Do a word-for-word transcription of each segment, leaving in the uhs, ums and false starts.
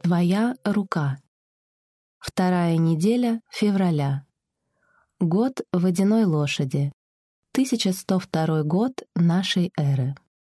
Твоя рука. Вторая неделя февраля. Год водяной лошади. тысяча сто второй год нашей эры.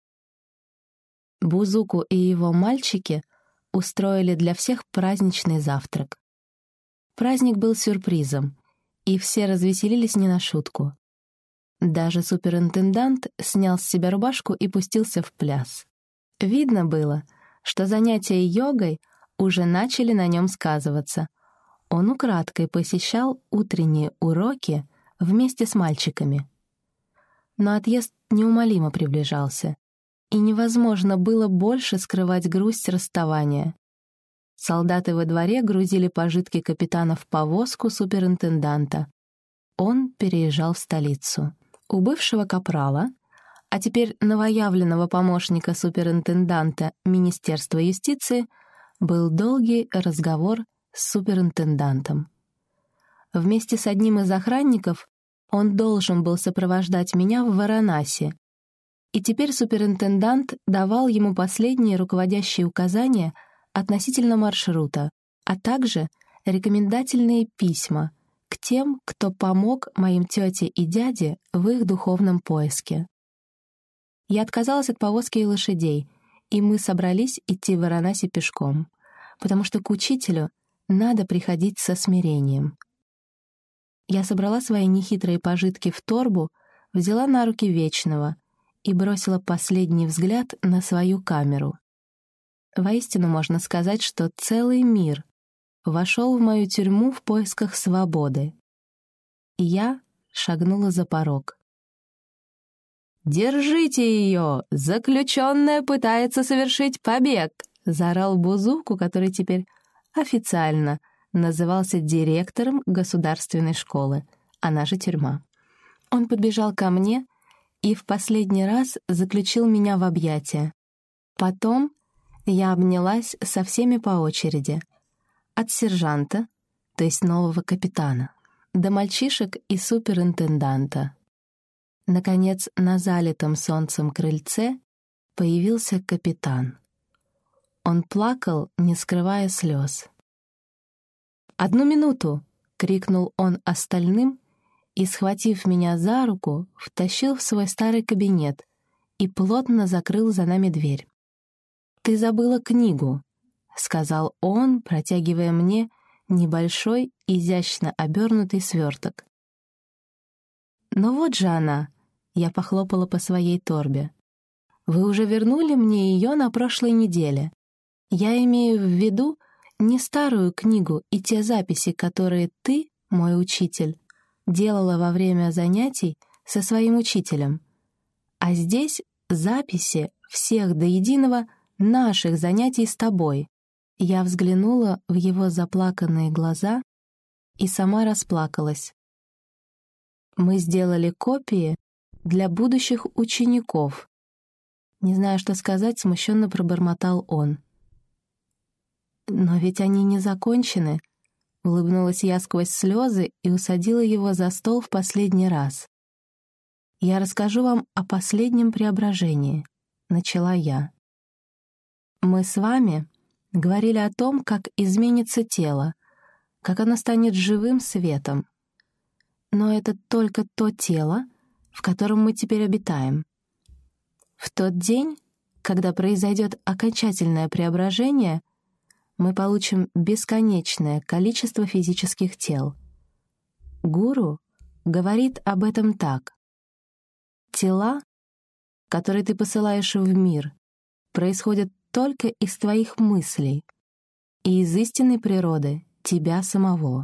Бузуку и его мальчики устроили для всех праздничный завтрак. Праздник был сюрпризом, и все развеселились не на шутку. Даже суперинтендант снял с себя рубашку и пустился в пляс. Видно было, что занятия йогой уже начали на нем сказываться. Он украдкой посещал утренние уроки вместе с мальчиками. Но отъезд неумолимо приближался, и невозможно было больше скрывать грусть расставания. Солдаты во дворе грузили пожитки капитана в повозку суперинтенданта. Он переезжал в столицу. У бывшего капрала, а теперь новоявленного помощника суперинтенданта Министерства юстиции, был долгий разговор с суперинтендантом. Вместе с одним из охранников он должен был сопровождать меня в Варанаси, и теперь суперинтендант давал ему последние руководящие указания относительно маршрута, а также рекомендательные письма к тем, кто помог моим тете и дяде в их духовном поиске. Я отказалась от повозки и лошадей, и мы собрались идти в Варанаси пешком, потому что к учителю надо приходить со смирением. Я собрала свои нехитрые пожитки в торбу, взяла на руки Вечного и бросила последний взгляд на свою камеру. Воистину можно сказать, что целый мир вошел в мою тюрьму в поисках свободы. И я шагнула за порог. «Держите ее! Заключенная пытается совершить побег!» — заорал Бузуку, который теперь официально назывался директором государственной школы, она же тюрьма. Он подбежал ко мне и в последний раз заключил меня в объятия. Потом я обнялась со всеми по очереди. От сержанта, то есть нового капитана, до мальчишек и суперинтенданта. Наконец, на залитом солнцем крыльце появился капитан. Он плакал, не скрывая слез. «Одну минуту!» — крикнул он остальным и, схватив меня за руку, втащил в свой старый кабинет и плотно закрыл за нами дверь. «Ты забыла книгу», — сказал он, протягивая мне небольшой, изящно обернутый сверток. «Но вот же она!» — я похлопала по своей торбе. «Вы уже вернули мне ее на прошлой неделе. Я имею в виду не старую книгу и те записи, которые ты, мой учитель, делала во время занятий со своим учителем, а здесь записи всех до единого наших занятий с тобой». Я взглянула в его заплаканные глаза и сама расплакалась. «Мы сделали копии для будущих учеников». Не зная, что сказать, смущенно пробормотал он. «Но ведь они не закончены», — улыбнулась я сквозь слезы и усадила его за стол в последний раз. «Я расскажу вам о последнем преображении», — начала я. «Мы с вами говорили о том, как изменится тело, как оно станет живым светом. Но это только то тело, в котором мы теперь обитаем. В тот день, когда произойдет окончательное преображение, мы получим бесконечное количество физических тел. Гуру говорит об этом так. Тела, которые ты посылаешь в мир, происходят только из твоих мыслей и из истинной природы тебя самого.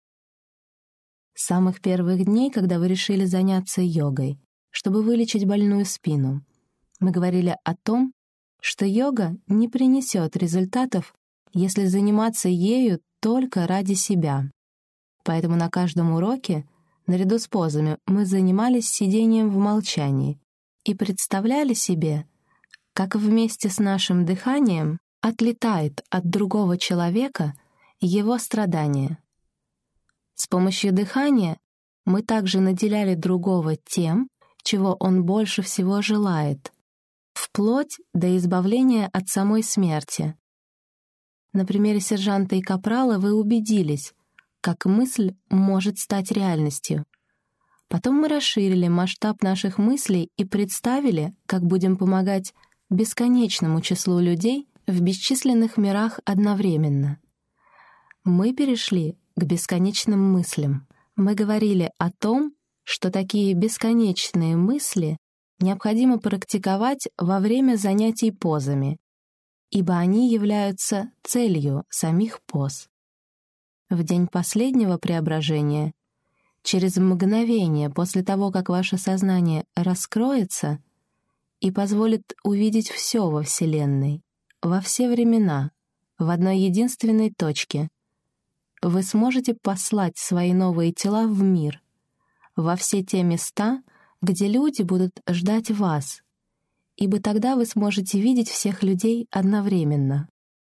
С самых первых дней, когда вы решили заняться йогой, чтобы вылечить больную спину, мы говорили о том, что йога не принесет результатов, если заниматься ею только ради себя. Поэтому на каждом уроке, наряду с позами, мы занимались сидением в молчании и представляли себе, как вместе с нашим дыханием отлетает от другого человека его страдание. С помощью дыхания мы также наделяли другого тем, чего он больше всего желает, вплоть до избавления от самой смерти. На примере сержанта и капрала вы убедились, как мысль может стать реальностью. Потом мы расширили масштаб наших мыслей и представили, как будем помогать бесконечному числу людей в бесчисленных мирах одновременно. Мы перешли к бесконечным мыслям. Мы говорили о том, что такие бесконечные мысли необходимо практиковать во время занятий позами, ибо они являются целью самих поз. В день последнего преображения, через мгновение после того, как ваше сознание раскроется и позволит увидеть все во Вселенной, во все времена, в одной единственной точке, вы сможете послать свои новые тела в мир, во все те места, где люди будут ждать вас, ибо тогда вы сможете видеть всех людей одновременно.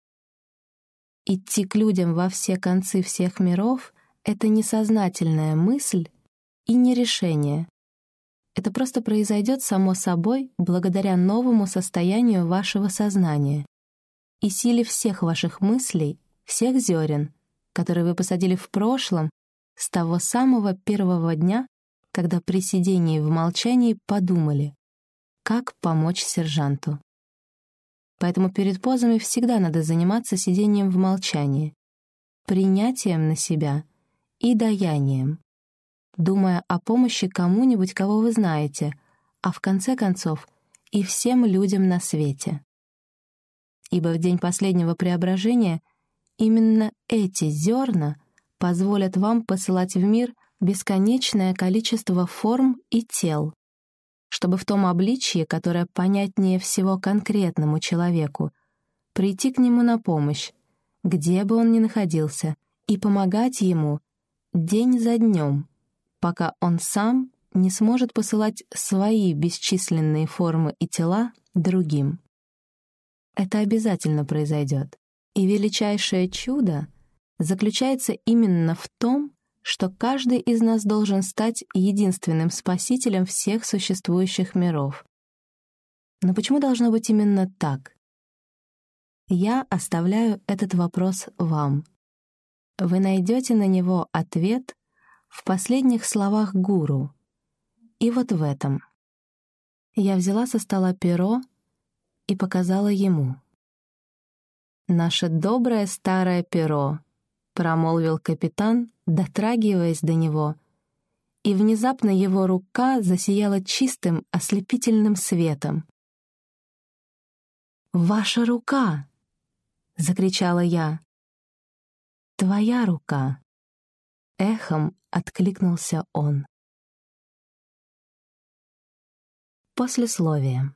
Идти к людям во все концы всех миров — это не сознательная мысль и не решение. Это просто произойдет само собой благодаря новому состоянию вашего сознания и силе всех ваших мыслей, всех зерен, которые вы посадили в прошлом с того самого первого дня, когда при сидении в молчании подумали, как помочь сержанту. Поэтому перед позами всегда надо заниматься сидением в молчании, принятием на себя и даянием, думая о помощи кому-нибудь, кого вы знаете, а в конце концов и всем людям на свете. Ибо в день последнего преображения именно эти зерна позволят вам посылать в мир бесконечное количество форм и тел, чтобы в том обличье, которое понятнее всего конкретному человеку, прийти к нему на помощь, где бы он ни находился, и помогать ему день за днем, пока он сам не сможет посылать свои бесчисленные формы и тела другим. Это обязательно произойдет. И величайшее чудо заключается именно в том, что каждый из нас должен стать единственным спасителем всех существующих миров. Но почему должно быть именно так? Я оставляю этот вопрос вам. Вы найдете на него ответ в последних словах гуру. И вот в этом. Я взяла со стола перо и показала ему. «Наше доброе старое перо», — промолвил капитан, дотрагиваясь до него, и внезапно его рука засияла чистым ослепительным светом. «Ваша рука!» — закричала я. «Твоя рука!» — эхом откликнулся он. Послесловие.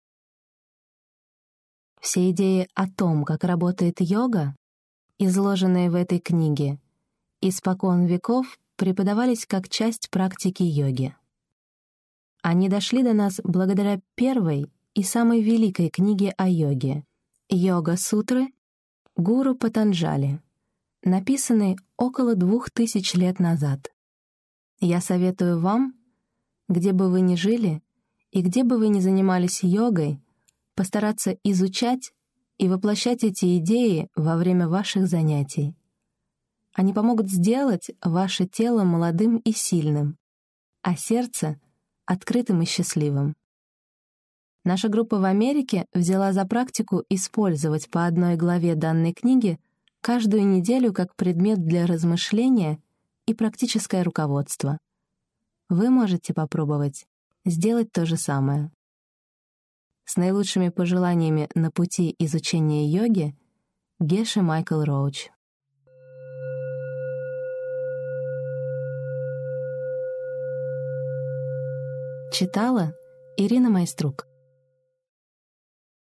Все идеи о том, как работает йога, изложенные в этой книге, испокон веков преподавались как часть практики йоги. Они дошли до нас благодаря первой и самой великой книге о йоге — Йога-сутры Гуру Патанджали, написанной около двух тысяч лет назад. Я советую вам, где бы вы ни жили и где бы вы ни занимались йогой, постараться изучать и воплощать эти идеи во время ваших занятий. Они помогут сделать ваше тело молодым и сильным, а сердце — открытым и счастливым. Наша группа в Америке взяла за практику использовать по одной главе данной книги каждую неделю как предмет для размышления и практическое руководство. Вы можете попробовать сделать то же самое. С наилучшими пожеланиями на пути изучения йоги, Геша Майкл Роуч. Читала Ирина Майструк.